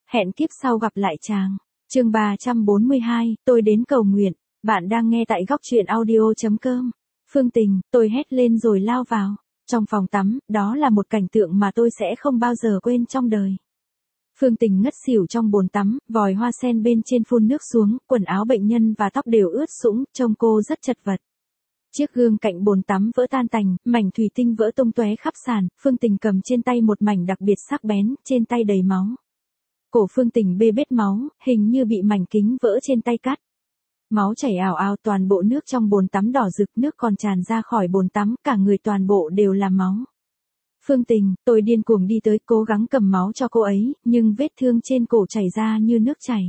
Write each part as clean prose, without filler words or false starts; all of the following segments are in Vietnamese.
Hẹn kiếp sau gặp lại chàng. Chương 342, tôi đến cầu nguyện. Bạn đang nghe tại góc truyện audio.com. Phương Tình, tôi hét lên rồi lao vào. Trong phòng tắm, đó là một cảnh tượng mà tôi sẽ không bao giờ quên trong đời. Phương Tình ngất xỉu trong bồn tắm, vòi hoa sen bên trên phun nước xuống, quần áo bệnh nhân và tóc đều ướt sũng, trông cô rất chật vật. Chiếc gương cạnh bồn tắm vỡ tan tành, mảnh thủy tinh vỡ tung tóe khắp sàn, Phương Tình cầm trên tay một mảnh đặc biệt sắc bén, trên tay đầy máu. Cổ Phương Tình bê bết máu, hình như bị mảnh kính vỡ trên tay cắt. Máu chảy ào ào, toàn bộ nước trong bồn tắm đỏ rực, nước còn tràn ra khỏi bồn tắm, cả người toàn bộ đều là máu. Phương Tình, tôi điên cuồng đi tới, cố gắng cầm máu cho cô ấy, nhưng vết thương trên cổ chảy ra như nước chảy.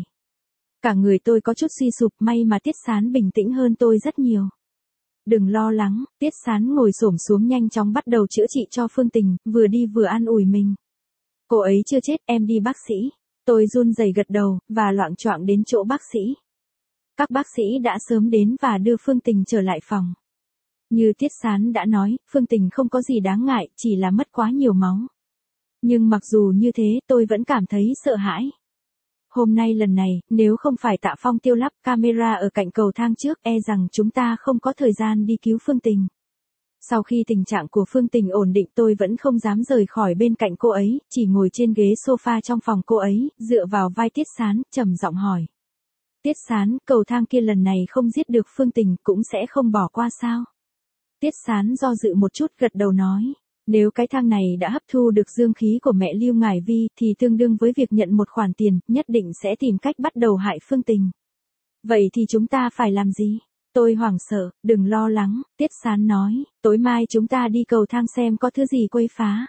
Cả người tôi có chút suy sụp, may mà Tiết Sán bình tĩnh hơn tôi rất nhiều. Đừng lo lắng, Tiết Sán ngồi xổm xuống nhanh chóng bắt đầu chữa trị cho Phương Tình, vừa đi vừa an ủi mình. Cô ấy chưa chết, em đi bác sĩ. Tôi run rẩy gật đầu, và loạng choạng đến chỗ bác sĩ. Các bác sĩ đã sớm đến và đưa Phương Tình trở lại phòng. Như Tiết Sán đã nói, Phương Tình không có gì đáng ngại, chỉ là mất quá nhiều máu. Nhưng mặc dù như thế, tôi vẫn cảm thấy sợ hãi. Hôm nay lần này, nếu không phải Tạ Phong Tiêu lắp camera ở cạnh cầu thang trước, e rằng chúng ta không có thời gian đi cứu Phương Tình. Sau khi tình trạng của Phương Tình ổn định, tôi vẫn không dám rời khỏi bên cạnh cô ấy, chỉ ngồi trên ghế sofa trong phòng cô ấy, dựa vào vai Tiết Sán, trầm giọng hỏi. Tiết Sán, cầu thang kia lần này không giết được Phương Tình, cũng sẽ không bỏ qua sao? Tiết Sán do dự một chút, gật đầu nói. Nếu cái thang này đã hấp thu được dương khí của mẹ Lưu Ngải Vi, thì tương đương với việc nhận một khoản tiền, nhất định sẽ tìm cách bắt đầu hại Phương Tình. Vậy thì chúng ta phải làm gì? Tôi hoảng sợ, đừng lo lắng, Tiết Sán nói, tối mai chúng ta đi cầu thang xem có thứ gì quấy phá.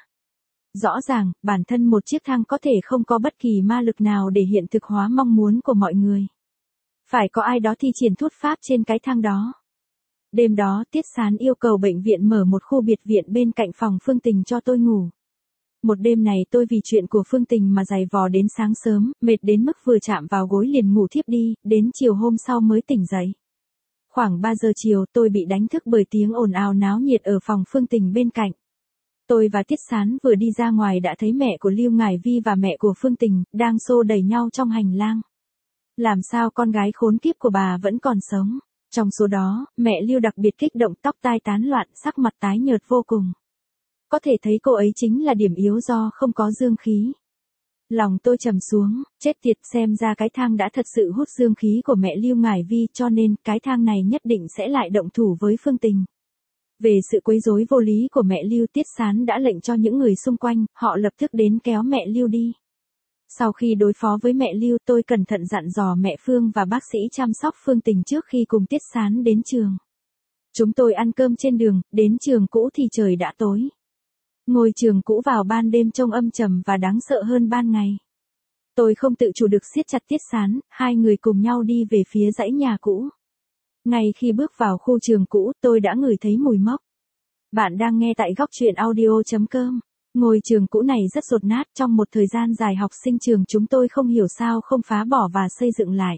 Rõ ràng, bản thân một chiếc thang có thể không có bất kỳ ma lực nào để hiện thực hóa mong muốn của mọi người. Phải có ai đó thi triển thuyết pháp trên cái thang đó. Đêm đó, Tiết Sán yêu cầu bệnh viện mở một khu biệt viện bên cạnh phòng Phương Tình cho tôi ngủ. Một đêm này tôi vì chuyện của Phương Tình mà giày vò đến sáng sớm, mệt đến mức vừa chạm vào gối liền ngủ thiếp đi, đến chiều hôm sau mới tỉnh dậy. Khoảng 3 giờ chiều tôi bị đánh thức bởi tiếng ồn ào náo nhiệt ở phòng Phương Tình bên cạnh. Tôi và Tiết Sán vừa đi ra ngoài đã thấy mẹ của Lưu Ngải Vi và mẹ của Phương Tình đang xô đẩy nhau trong hành lang. Làm sao con gái khốn kiếp của bà vẫn còn sống? Trong số đó, mẹ Lưu đặc biệt kích động, tóc tai tán loạn, sắc mặt tái nhợt vô cùng. Có thể thấy cô ấy chính là điểm yếu do không có dương khí. Lòng tôi trầm xuống, chết tiệt, xem ra cái thang đã thật sự hút dương khí của mẹ Lưu Ngải Vi, cho nên cái thang này nhất định sẽ lại động thủ với Phương Tình. Về sự quấy rối vô lý của mẹ Lưu, Tiết Sán đã lệnh cho những người xung quanh, họ lập tức đến kéo mẹ Lưu đi. Sau khi đối phó với mẹ Lưu, tôi cẩn thận dặn dò mẹ Phương và bác sĩ chăm sóc Phương Tình trước khi cùng Tiết Sán đến trường. Chúng tôi ăn cơm trên đường, đến trường cũ thì trời đã tối. Ngôi trường cũ vào ban đêm trông âm trầm và đáng sợ hơn ban ngày. Tôi không tự chủ được siết chặt Tiết Sán, hai người cùng nhau đi về phía dãy nhà cũ. Ngay khi bước vào khu trường cũ, tôi đã ngửi thấy mùi mốc. Bạn đang nghe tại góc truyện audio.com. Ngôi trường cũ này rất dột nát, trong một thời gian dài học sinh trường chúng tôi không hiểu sao không phá bỏ và xây dựng lại.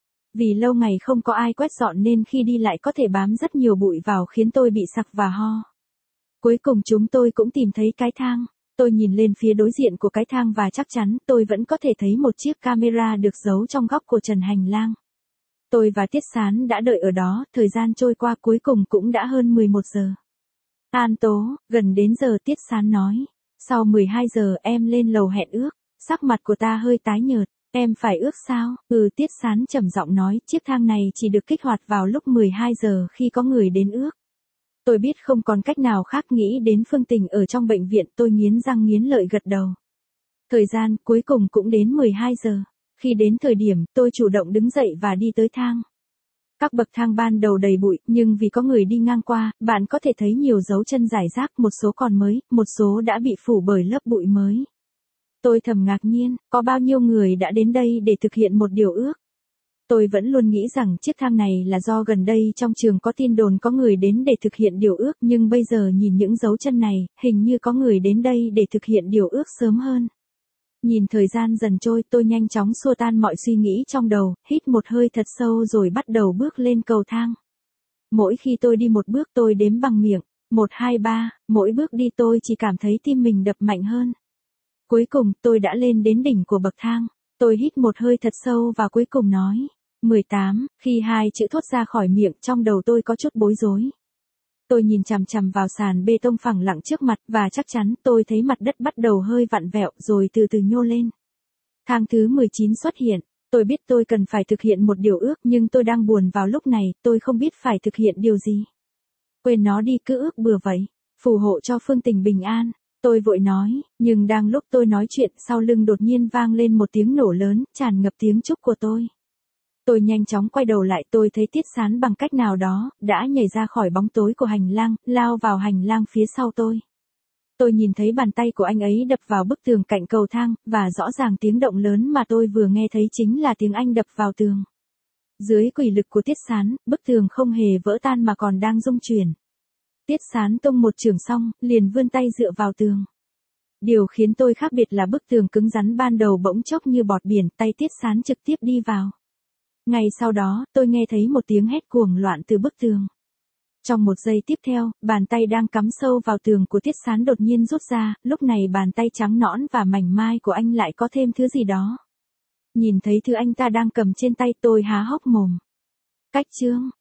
Vì lâu ngày không có ai quét dọn nên khi đi lại có thể bám rất nhiều bụi vào khiến tôi bị sặc và ho. Cuối cùng chúng tôi cũng tìm thấy cái thang. Tôi nhìn lên phía đối diện của cái thang và chắc chắn tôi vẫn có thể thấy một chiếc camera được giấu trong góc của trần hành lang. Tôi và Tiết Sán đã đợi ở đó, thời gian trôi qua cuối cùng cũng đã hơn 11 giờ. An Tố, gần đến giờ, Tiết Sán nói. Sau 12 giờ em lên lầu hẹn ước, sắc mặt của ta hơi tái nhợt, em phải ước sao? Tiết Sán trầm giọng nói, chiếc thang này chỉ được kích hoạt vào lúc 12 giờ khi có người đến ước. Tôi biết không còn cách nào khác, nghĩ đến Phương Tình ở trong bệnh viện, tôi nghiến răng nghiến lợi gật đầu. Thời gian cuối cùng cũng đến 12 giờ. Khi đến thời điểm, tôi chủ động đứng dậy và đi tới thang. Các bậc thang ban đầu đầy bụi, nhưng vì có người đi ngang qua, bạn có thể thấy nhiều dấu chân rải rác, một số còn mới, một số đã bị phủ bởi lớp bụi mới. Tôi thầm ngạc nhiên, có bao nhiêu người đã đến đây để thực hiện một điều ước. Tôi vẫn luôn nghĩ rằng chiếc thang này là do gần đây trong trường có tin đồn có người đến để thực hiện điều ước, nhưng bây giờ nhìn những dấu chân này, hình như có người đến đây để thực hiện điều ước sớm hơn. Nhìn thời gian dần trôi, tôi nhanh chóng xua tan mọi suy nghĩ trong đầu, hít một hơi thật sâu rồi bắt đầu bước lên cầu thang. Mỗi khi tôi đi một bước tôi đếm bằng miệng, 1, 2, 3, mỗi bước đi tôi chỉ cảm thấy tim mình đập mạnh hơn. Cuối cùng, tôi đã lên đến đỉnh của bậc thang. Tôi hít một hơi thật sâu và cuối cùng nói. 18, khi hai chữ thốt ra khỏi miệng trong đầu tôi có chút bối rối. Tôi nhìn chằm chằm vào sàn bê tông phẳng lặng trước mặt và chắc chắn tôi thấy mặt đất bắt đầu hơi vặn vẹo rồi từ từ nhô lên. Thang thứ 19 xuất hiện. Tôi biết tôi cần phải thực hiện một điều ước nhưng tôi đang buồn vào lúc này, tôi không biết phải thực hiện điều gì. Quên nó đi, cứ ước bừa vậy. Phù hộ cho Phương Tình bình an. Tôi vội nói, nhưng đang lúc tôi nói chuyện sau lưng đột nhiên vang lên một tiếng nổ lớn, tràn ngập tiếng chúc của tôi. Tôi nhanh chóng quay đầu lại, tôi thấy Tiết Sán bằng cách nào đó, đã nhảy ra khỏi bóng tối của hành lang, lao vào hành lang phía sau tôi. Tôi nhìn thấy bàn tay của anh ấy đập vào bức tường cạnh cầu thang, và rõ ràng tiếng động lớn mà tôi vừa nghe thấy chính là tiếng anh đập vào tường. Dưới quỷ lực của Tiết Sán, bức tường không hề vỡ tan mà còn đang rung chuyển. Tiết Sán tung một chưởng xong, liền vươn tay dựa vào tường. Điều khiến tôi khác biệt là bức tường cứng rắn ban đầu bỗng chốc như bọt biển, tay Tiết Sán trực tiếp đi vào. Ngay sau đó, tôi nghe thấy một tiếng hét cuồng loạn từ bức tường. Trong một giây tiếp theo, bàn tay đang cắm sâu vào tường của Tiết Sán đột nhiên rút ra, lúc này bàn tay trắng nõn và mảnh mai của anh lại có thêm thứ gì đó. Nhìn thấy thứ anh ta đang cầm trên tay, tôi há hốc mồm. Cách chương